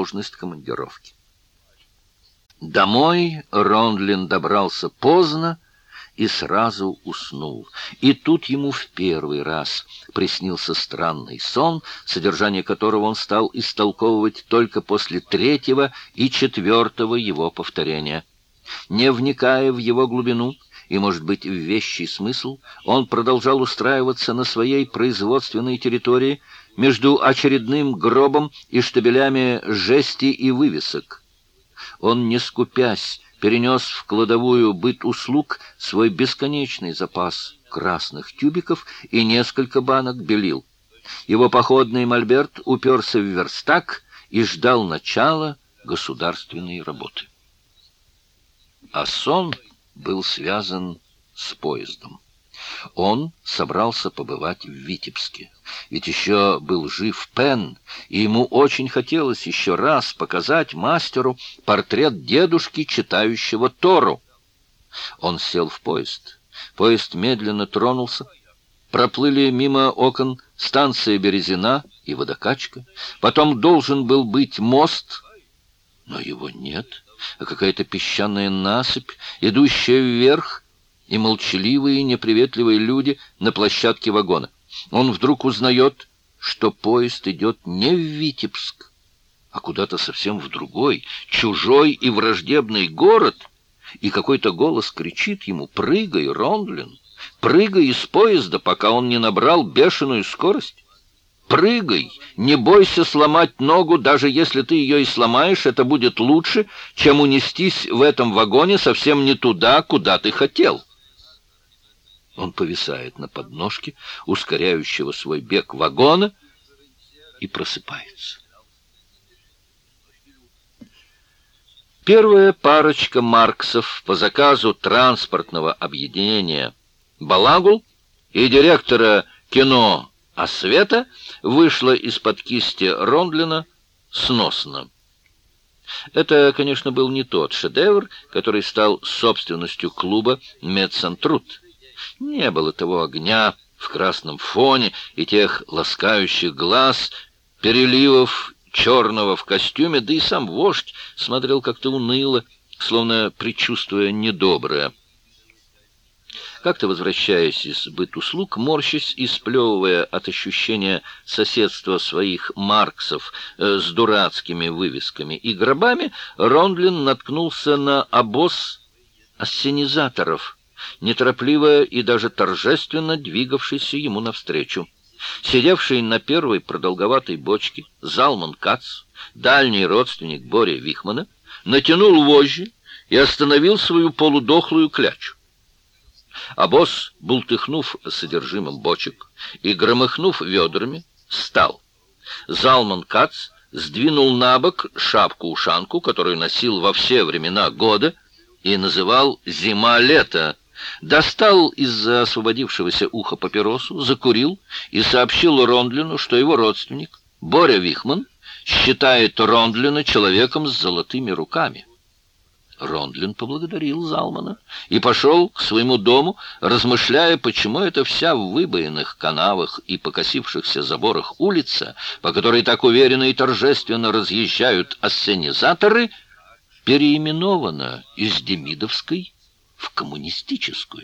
сложность командировки. Домой Рондлин добрался поздно и сразу уснул. И тут ему в первый раз приснился странный сон, содержание которого он стал истолковывать только после третьего и четвертого его повторения. Не вникая в его глубину и, может быть, в вещий смысл, он продолжал устраиваться на своей производственной территории между очередным гробом и штабелями жести и вывесок. Он, не скупясь, перенес в кладовую быт-услуг свой бесконечный запас красных тюбиков и несколько банок белил. Его походный мольберт уперся в верстак и ждал начала государственной работы. А сон был связан с поездом. Он собрался побывать в Витебске, ведь еще был жив Пен, и ему очень хотелось еще раз показать мастеру портрет дедушки, читающего Тору. Он сел в поезд. Поезд медленно тронулся. Проплыли мимо окон станция Березина и водокачка. Потом должен был быть мост, но его нет, а какая-то песчаная насыпь, идущая вверх, и молчаливые, неприветливые люди на площадке вагона. Он вдруг узнает, что поезд идет не в Витебск, а куда-то совсем в другой, чужой и враждебный город, и какой-то голос кричит ему: «Прыгай, Рондлин, прыгай из поезда, пока он не набрал бешеную скорость. Прыгай, не бойся сломать ногу, даже если ты ее и сломаешь, это будет лучше, чем унестись в этом вагоне совсем не туда, куда ты хотел». Он повисает на подножке ускоряющего свой бег вагона и просыпается. Первая парочка марксов по заказу транспортного объединения «Балагул» и директора кино «Освета» вышла из-под кисти Рондлина сносно. Это, конечно, был не тот шедевр, который стал собственностью клуба «Медсантруд». Не было того огня в красном фоне и тех ласкающих глаз, переливов черного в костюме, да и сам вождь смотрел как-то уныло, словно предчувствуя недоброе. Как-то, возвращаясь из быт-услуг, морщась и сплевывая от ощущения соседства своих марксов с дурацкими вывесками и гробами, Рондлин наткнулся на обоз ассенизаторов, неторопливо и даже торжественно двигавшийся ему навстречу. Сидевший на первой продолговатой бочке Залман Кац, дальний родственник Боря Вихмана, натянул вожжи и остановил свою полудохлую клячу. Обоз, бултыхнув содержимым бочек и громыхнув ведрами, встал. Залман Кац сдвинул на бок шапку-ушанку, которую носил во все времена года и называл «зима-лето», достал из-за освободившегося уха папиросу, закурил и сообщил Рондлину, что его родственник, Боря Вихман, считает Рондлина человеком с золотыми руками. Рондлин поблагодарил Залмана и пошел к своему дому, размышляя, почему это вся в выбоенных канавах и покосившихся заборах улица, по которой так уверенно и торжественно разъезжают ассенизаторы, переименована из Демидовской в коммунистическую.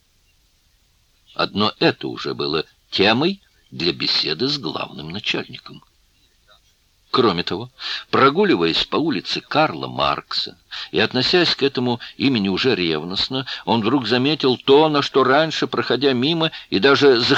Одно это уже было темой для беседы с главным начальником. Кроме того, прогуливаясь по улице Карла Маркса и относясь к этому имени уже ревностно, он вдруг заметил то, на что раньше, проходя мимо и даже